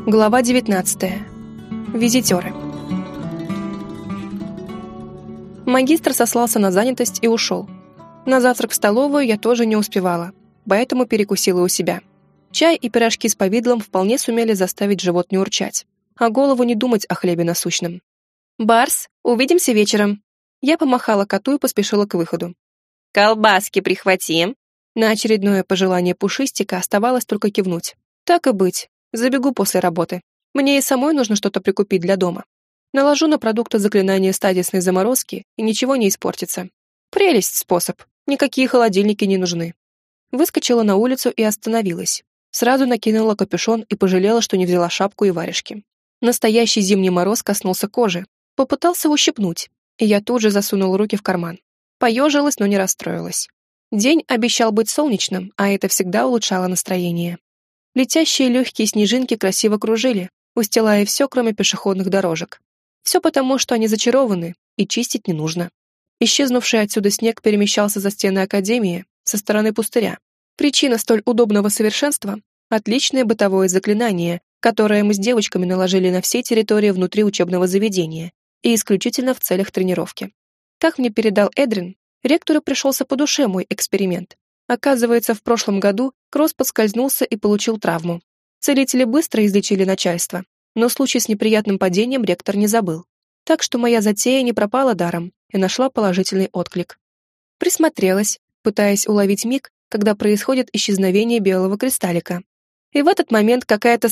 Глава 19. Визитеры. Магистр сослался на занятость и ушел. На завтрак в столовую я тоже не успевала, поэтому перекусила у себя. Чай и пирожки с повидлом вполне сумели заставить живот не урчать, а голову не думать о хлебе насущном. «Барс, увидимся вечером!» Я помахала коту и поспешила к выходу. «Колбаски прихвати!» На очередное пожелание Пушистика оставалось только кивнуть. Так и быть, забегу после работы. Мне и самой нужно что-то прикупить для дома. Наложу на продукты заклинание стадисной заморозки, и ничего не испортится. Прелесть способ, никакие холодильники не нужны. Выскочила на улицу и остановилась. Сразу накинула капюшон и пожалела, что не взяла шапку и варежки. Настоящий зимний мороз коснулся кожи, попытался ущипнуть, и я тут же засунула руки в карман. Поежилась, но не расстроилась. День обещал быть солнечным, а это всегда улучшало настроение. Летящие легкие снежинки красиво кружили, устилая все, кроме пешеходных дорожек. Все потому, что они зачарованы, и чистить не нужно. Исчезнувший отсюда снег перемещался за стены академии со стороны пустыря. Причина столь удобного совершенства — отличное бытовое заклинание, которое мы с девочками наложили на все территории внутри учебного заведения и исключительно в целях тренировки. Как мне передал Эдрин, ректору пришелся по душе мой эксперимент. Оказывается, в прошлом году Кросс подскользнулся и получил травму. Целители быстро излечили начальство, но случай с неприятным падением ректор не забыл. Так что моя затея не пропала даром и нашла положительный отклик. Присмотрелась, пытаясь уловить миг, когда происходит исчезновение белого кристаллика. И в этот момент какая-то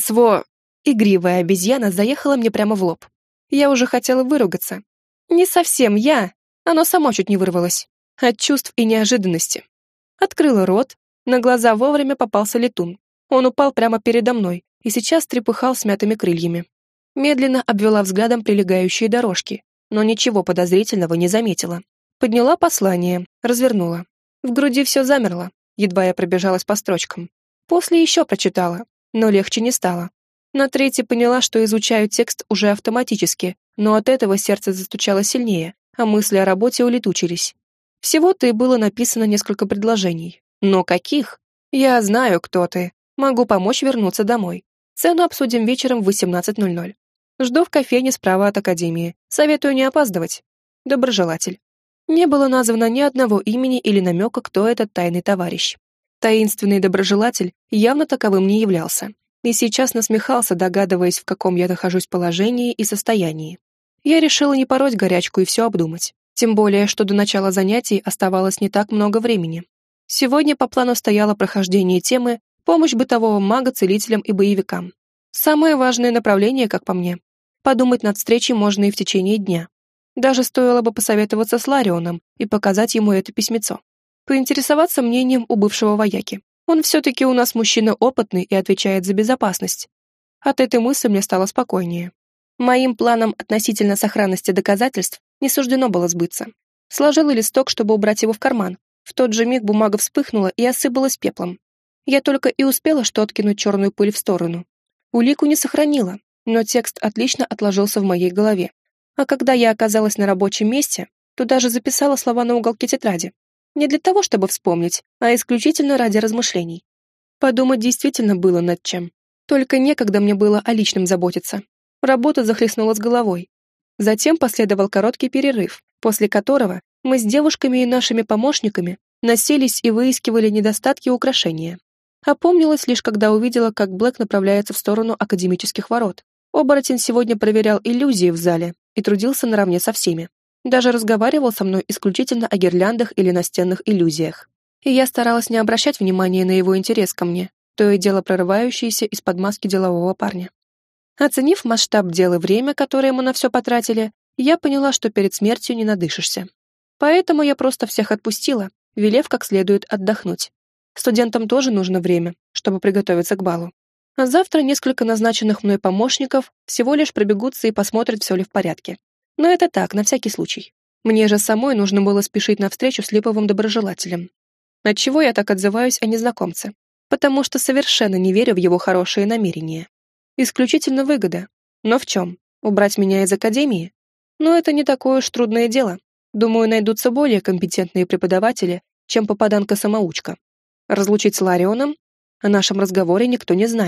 игривая обезьяна заехала мне прямо в лоб. Я уже хотела выругаться. Не совсем я, оно само чуть не вырвалось. От чувств и неожиданности. Открыла рот, на глаза вовремя попался летун. Он упал прямо передо мной и сейчас трепыхал смятыми крыльями. Медленно обвела взглядом прилегающие дорожки, но ничего подозрительного не заметила. Подняла послание, развернула. В груди все замерло, едва я пробежалась по строчкам. После еще прочитала, но легче не стало. На третьей поняла, что изучаю текст уже автоматически, но от этого сердце застучало сильнее, а мысли о работе улетучились. Всего-то и было написано несколько предложений. Но каких? Я знаю, кто ты. Могу помочь вернуться домой. Цену обсудим вечером в 18:00. Жду в кофейне справа от академии. Советую не опаздывать. Доброжелатель. Не было названо ни одного имени или намека, кто этот тайный товарищ. Таинственный доброжелатель явно таковым не являлся. И сейчас насмехался, догадываясь, в каком я нахожусь положении и состоянии. Я решила не пороть горячку и все обдумать. Тем более, что до начала занятий оставалось не так много времени. Сегодня по плану стояло прохождение темы «Помощь бытового мага целителям и боевикам». Самое важное направление, как по мне. Подумать над встречей можно и в течение дня. Даже стоило бы посоветоваться с Ларионом и показать ему это письмецо. Поинтересоваться мнением у бывшего вояки. Он все-таки у нас мужчина опытный и отвечает за безопасность. От этой мысли мне стало спокойнее. Моим планам относительно сохранности доказательств не суждено было сбыться. Сложила листок, чтобы убрать его в карман. В тот же миг бумага вспыхнула и осыпалась пеплом. Я только и успела что откинуть черную пыль в сторону. Улику не сохранила, но текст отлично отложился в моей голове. А когда я оказалась на рабочем месте, то даже записала слова на уголке тетради. Не для того, чтобы вспомнить, а исключительно ради размышлений. Подумать действительно было над чем. Только некогда мне было о личном заботиться. Работа захлестнула с головой. Затем последовал короткий перерыв, после которого мы с девушками и нашими помощниками носились и выискивали недостатки украшения. Опомнилась лишь, когда увидела, как Блэк направляется в сторону академических ворот. Оборотень сегодня проверял иллюзии в зале и трудился наравне со всеми. Даже разговаривал со мной исключительно о гирляндах или настенных иллюзиях. И я старалась не обращать внимания на его интерес ко мне, то и дело прорывающееся из-под маски делового парня. Оценив масштаб дел и время, которое мы на все потратили, я поняла, что перед смертью не надышишься. Поэтому я просто всех отпустила, велев как следует отдохнуть. Студентам тоже нужно время, чтобы приготовиться к балу. А завтра несколько назначенных мной помощников всего лишь пробегутся и посмотрят, все ли в порядке. Но это так, на всякий случай. Мне же самой нужно было спешить навстречу с липовым доброжелателем. Отчего я так отзываюсь о незнакомце? Потому что совершенно не верю в его хорошие намерения. Исключительно выгода. Но в чем? Убрать меня из академии? Но это не такое уж трудное дело. Думаю, найдутся более компетентные преподаватели, чем попаданка-самоучка. Разлучить с Ларионом? О нашем разговоре никто не знает.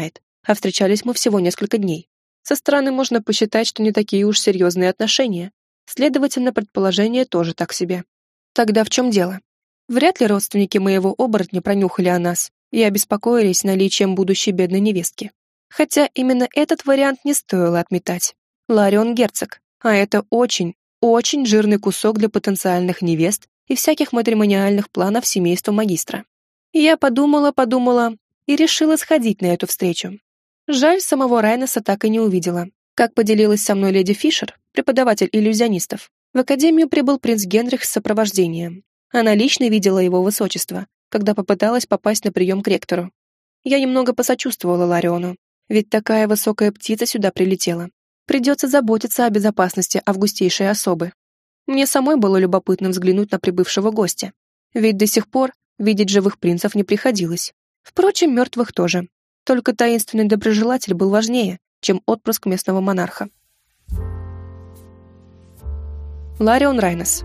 а встречались мы всего несколько дней. Со стороны можно посчитать, что не такие уж серьезные отношения. Следовательно, предположение тоже так себе. Тогда в чем дело? Вряд ли родственники моего оборотня пронюхали о нас и обеспокоились наличием будущей бедной невестки. Хотя именно этот вариант не стоило отметать. Ларион герцог, а это очень, очень жирный кусок для потенциальных невест и всяких матримониальных планов семейства магистра. Я подумала и решила сходить на эту встречу. Жаль, самого Райнеса так и не увидела. Как поделилась со мной леди Фишер, преподаватель иллюзионистов, в академию прибыл принц Генрих с сопровождением. Она лично видела его высочество, когда попыталась попасть на прием к ректору. Я немного посочувствовала Лариону, ведь такая высокая птица сюда прилетела. Придется заботиться о безопасности августейшей особы. Мне самой было любопытно взглянуть на прибывшего гостя, ведь до сих пор видеть живых принцев не приходилось. Впрочем, мертвых тоже. Только таинственный доброжелатель был важнее, чем отпрыск местного монарха. Ларион Райнес.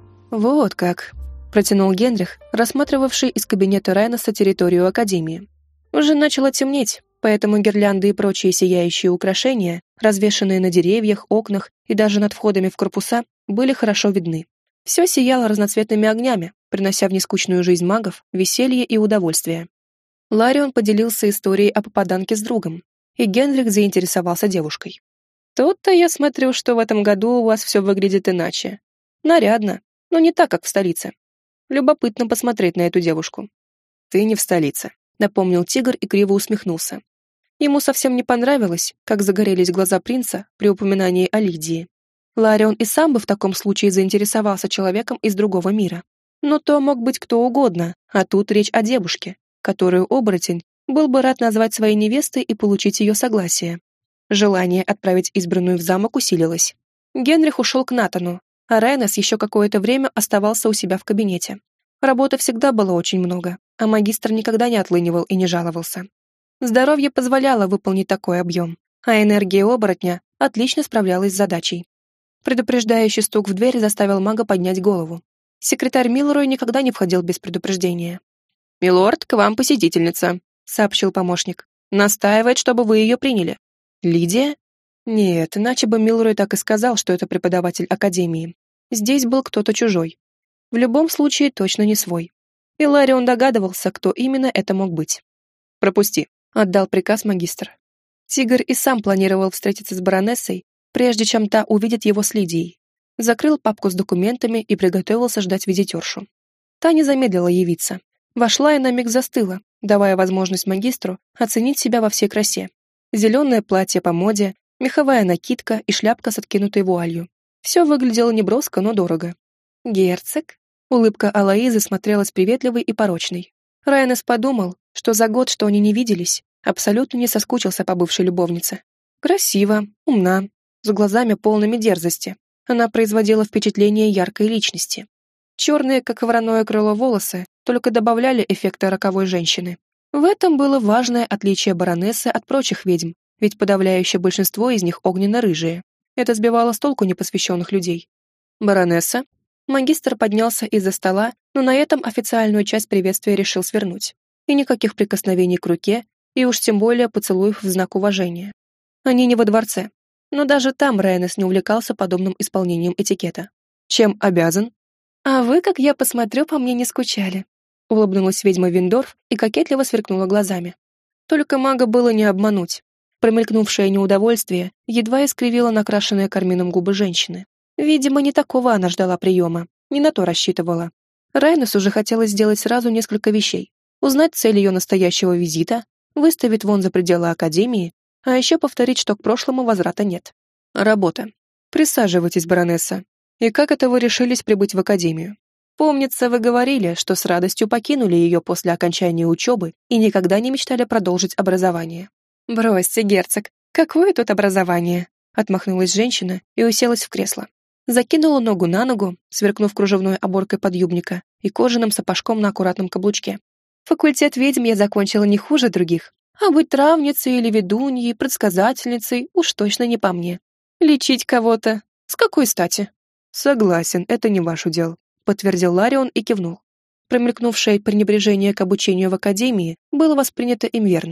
«Вот как», — протянул Генрих, рассматривавший из кабинета Райнеса территорию Академии. Уже начало темнеть, поэтому гирлянды и прочие сияющие украшения, развешанные на деревьях, окнах и даже над входами в корпуса, были хорошо видны. Все сияло разноцветными огнями, принося в нескучную жизнь магов веселье и удовольствие. Ларион поделился историей о попаданке с другом, и Генрих заинтересовался девушкой. «Тут-то я смотрю, что в этом году у вас все выглядит иначе. Нарядно, но не так, как в столице. Любопытно посмотреть на эту девушку». «Ты не в столице», — напомнил тигр и криво усмехнулся. Ему совсем не понравилось, как загорелись глаза принца при упоминании о Лидии. Ларион и сам бы в таком случае заинтересовался человеком из другого мира. Но то мог быть кто угодно, а тут речь о девушке, которую оборотень был бы рад назвать своей невестой и получить ее согласие. Желание отправить избранную в замок усилилось. Генрих ушел к Натану, а Райнес еще какое-то время оставался у себя в кабинете. Работы всегда было очень много, а магистр никогда не отлынивал и не жаловался. Здоровье позволяло выполнить такой объем, а энергия оборотня отлично справлялась с задачей. Предупреждающий стук в дверь заставил мага поднять голову. Секретарь Милрой никогда не входил без предупреждения. «Милорд, к вам посетительница», — сообщил помощник. «Настаивает, чтобы вы ее приняли». «Лидия?» Нет, иначе бы Милрой так и сказал, что это преподаватель академии. Здесь был кто-то чужой. В любом случае, точно не свой. И Ларион догадывался, кто именно это мог быть. «Пропусти», — отдал приказ магистр. Тигр и сам планировал встретиться с баронессой, прежде чем та увидит его с Лидией. Закрыл папку с документами и приготовился ждать визитершу. Та не замедлила явиться. Вошла и на миг застыла, давая возможность магистру оценить себя во всей красе. Зеленое платье по моде, меховая накидка и шляпка с откинутой вуалью. Все выглядело неброско, но дорого. «Герцог?» Улыбка Алоизы смотрелась приветливой и порочной. Райнес подумал, что за год, что они не виделись, абсолютно не соскучился по бывшей любовнице. Красиво, умна, с глазами полными дерзости. Она производила впечатление яркой личности. Черные, как вороное крыло, волосы только добавляли эффекта роковой женщины. В этом было важное отличие баронессы от прочих ведьм, ведь подавляющее большинство из них огненно-рыжие. Это сбивало с толку непосвященных людей. «Баронесса?» Магистр поднялся из-за стола, но на этом официальную часть приветствия решил свернуть. И никаких прикосновений к руке, и уж тем более поцелуев в знак уважения. Они не во дворце. Но даже там Райнес не увлекался подобным исполнением этикета. «Чем обязан?» «А вы, как я посмотрю, по мне не скучали», — улыбнулась ведьма Виндорф и кокетливо сверкнула глазами. Только мага было не обмануть. Промелькнувшее неудовольствие едва искривило накрашенные кармином губы женщины. Видимо, не такого она ждала приема, не на то рассчитывала. Райнесу уже хотелось сделать сразу несколько вещей. Узнать цель ее настоящего визита, выставить вон за пределы академии, а еще повторить, что к прошлому возврата нет. Работа. Присаживайтесь, баронесса. И как это вы решились прибыть в академию? Помнится, вы говорили, что с радостью покинули ее после окончания учебы и никогда не мечтали продолжить образование. Бросьте, герцог, какое тут образование? Отмахнулась женщина и уселась в кресло. Закинула ногу на ногу, сверкнув кружевной оборкой подъюбника и кожаным сапожком на аккуратном каблучке. Факультет ведьм я закончила не хуже других, а быть травницей или ведуньей, предсказательницей уж точно не по мне. Лечить кого-то? С какой стати? Согласен, это не ваш удел, подтвердил Ларион и кивнул. Промелькнувшее пренебрежение к обучению в академии было воспринято им верно.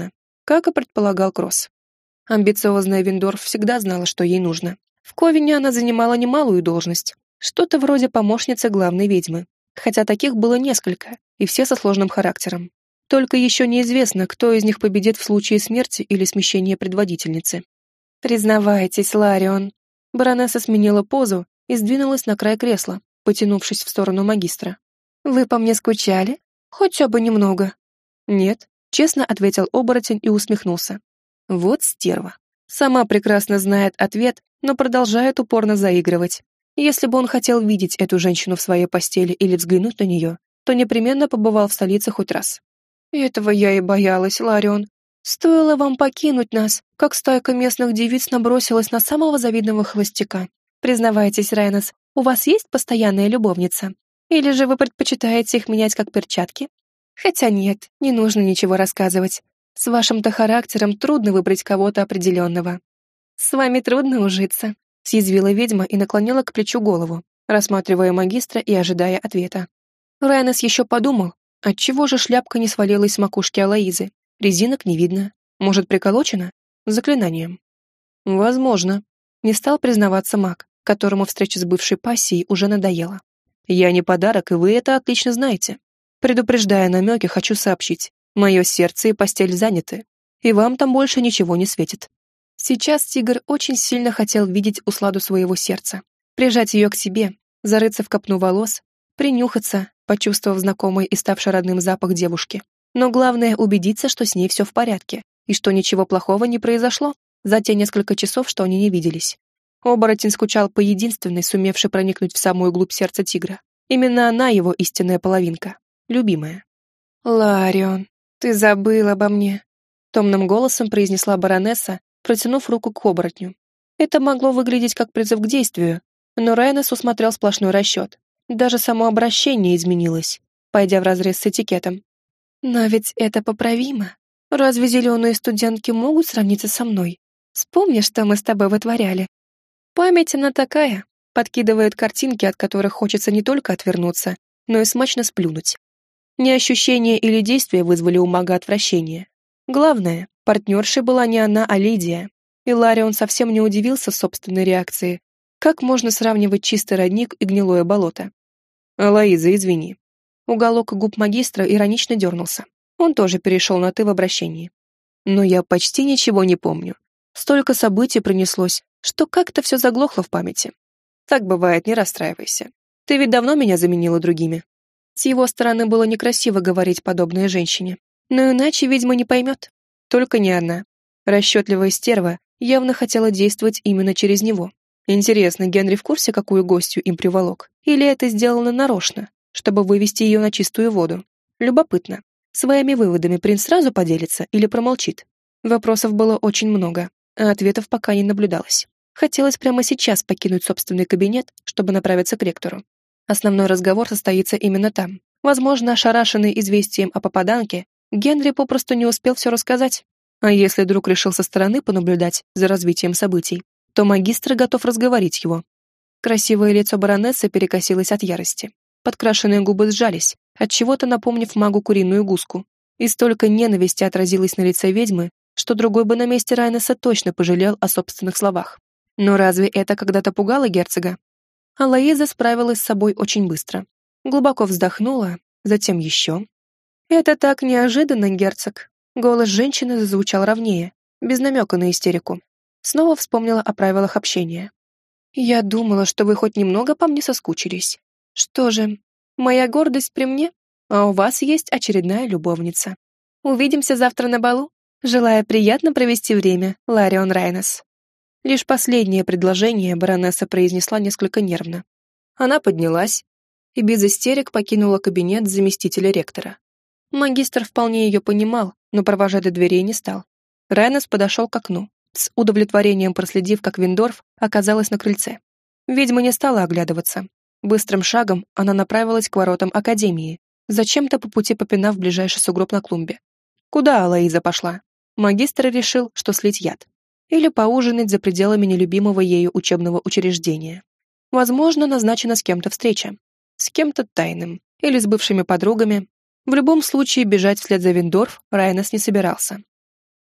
как и предполагал Кросс. Амбициозная Виндорф всегда знала, что ей нужно. В Ковине она занимала немалую должность, что-то вроде помощницы главной ведьмы, хотя таких было несколько, и все со сложным характером. Только еще неизвестно, кто из них победит в случае смерти или смещения предводительницы. «Признавайтесь, Ларион». Баронесса сменила позу и сдвинулась на край кресла, потянувшись в сторону магистра. «Вы по мне скучали? Хотя бы немного». «Нет», — честно ответил оборотень и усмехнулся. «Вот стерва. Сама прекрасно знает ответ, но продолжает упорно заигрывать. Если бы он хотел видеть эту женщину в своей постели или взглянуть на нее, то непременно побывал в столице хоть раз». «Этого я и боялась, Ларион. Стоило вам покинуть нас, как стайка местных девиц набросилась на самого завидного холостяка. Признавайтесь, Райнес, у вас есть постоянная любовница? Или же вы предпочитаете их менять как перчатки? Хотя нет, не нужно ничего рассказывать. С вашим-то характером трудно выбрать кого-то определенного». «С вами трудно ужиться», — съязвила ведьма и наклонила к плечу голову, рассматривая магистра и ожидая ответа. Райнес еще подумал, отчего же шляпка не свалилась с макушки Алоизы. Резинок не видно. Может, приколочена? Заклинанием. Возможно. Не стал признаваться маг, которому встреча с бывшей пассией уже надоела. Я не подарок, и вы это отлично знаете. Предупреждая намеки, хочу сообщить. Мое сердце и постель заняты, и вам там больше ничего не светит. Сейчас тигр очень сильно хотел видеть усладу своего сердца, прижать ее к себе, зарыться в копну волос, принюхаться, почувствовав знакомый и ставший родным запах девушки. Но главное убедиться, что с ней все в порядке, и что ничего плохого не произошло за те несколько часов, что они не виделись. Оборотень скучал по единственной, сумевшей проникнуть в самую глубь сердца тигра. Именно она его истинная половинка, любимая. «Ларион, ты забыл обо мне», — томным голосом произнесла баронесса, протянув руку к оборотню. Это могло выглядеть как призыв к действию, но Райнес усмотрел сплошной расчет. Даже само обращение изменилось, пойдя вразрез с этикетом. «Но ведь это поправимо. Разве зеленые студентки могут сравниться со мной? Вспомни, что мы с тобой вытворяли». Память она такая, подкидывает картинки, от которых хочется не только отвернуться, но и смачно сплюнуть. Не ощущения или действия вызвали у мага отвращение. Главное, партнершей была не она, а Лидия. И Ларион совсем не удивился собственной реакции. Как можно сравнивать чистый родник и гнилое болото? «Алоиза, извини». Уголок губ магистра иронично дернулся. Он тоже перешел на «ты» в обращении. «Но я почти ничего не помню. Столько событий пронеслось, что как-то все заглохло в памяти. Так бывает, не расстраивайся. Ты ведь давно меня заменила другими». С его стороны было некрасиво говорить подобное женщине. Но иначе ведьма не поймет. Только не она. Расчетливая стерва явно хотела действовать именно через него. Интересно, Генри в курсе, какую гостью им приволок? Или это сделано нарочно, чтобы вывести ее на чистую воду? Любопытно. Своими выводами принц сразу поделится или промолчит? Вопросов было очень много, а ответов пока не наблюдалось. Хотелось прямо сейчас покинуть собственный кабинет, чтобы направиться к ректору. Основной разговор состоится именно там. Возможно, ошарашенный известием о попаданке, Генри попросту не успел все рассказать. А если друг решил со стороны понаблюдать за развитием событий, то магистр готов разговорить его. Красивое лицо баронессы перекосилось от ярости. Подкрашенные губы сжались, отчего-то напомнив магу куриную гуску. И столько ненависти отразилось на лице ведьмы, что другой бы на месте Райнеса точно пожалел о собственных словах. Но разве это когда-то пугало герцога? Алоиза справилась с собой очень быстро. Глубоко вздохнула, затем еще. «Это так неожиданно, герцог». Голос женщины зазвучал ровнее, без намека на истерику. Снова вспомнила о правилах общения. «Я думала, что вы хоть немного по мне соскучились. Что же, моя гордость при мне, а у вас есть очередная любовница. Увидимся завтра на балу. Желаю приятно провести время, Ларион Райнес». Лишь последнее предложение баронесса произнесла несколько нервно. Она поднялась и без истерик покинула кабинет заместителя ректора. Магистр вполне ее понимал, но провожать до дверей не стал. Райнес подошел к окну, с удовлетворением проследив, как Виндорф оказалась на крыльце. Ведьма не стала оглядываться. Быстрым шагом она направилась к воротам академии, зачем-то по пути попинав ближайший сугроб на клумбе. Куда Алоиза пошла? Магистр решил, что слить яд. Или поужинать за пределами нелюбимого ею учебного учреждения. Возможно, назначена с кем-то встреча. С кем-то тайным. Или с бывшими подругами. В любом случае, бежать вслед за Виндорф Райнес не собирался.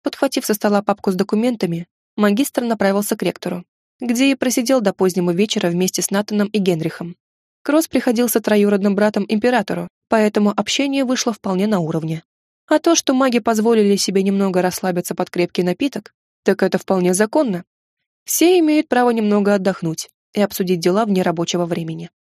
Подхватив со стола папку с документами, магистр направился к ректору, где и просидел до позднего вечера вместе с Натаном и Генрихом. Кросс приходился троюродным братом императору, поэтому общение вышло вполне на уровне. А то, что маги позволили себе немного расслабиться под крепкий напиток, так это вполне законно. Все имеют право немного отдохнуть и обсудить дела вне рабочего времени.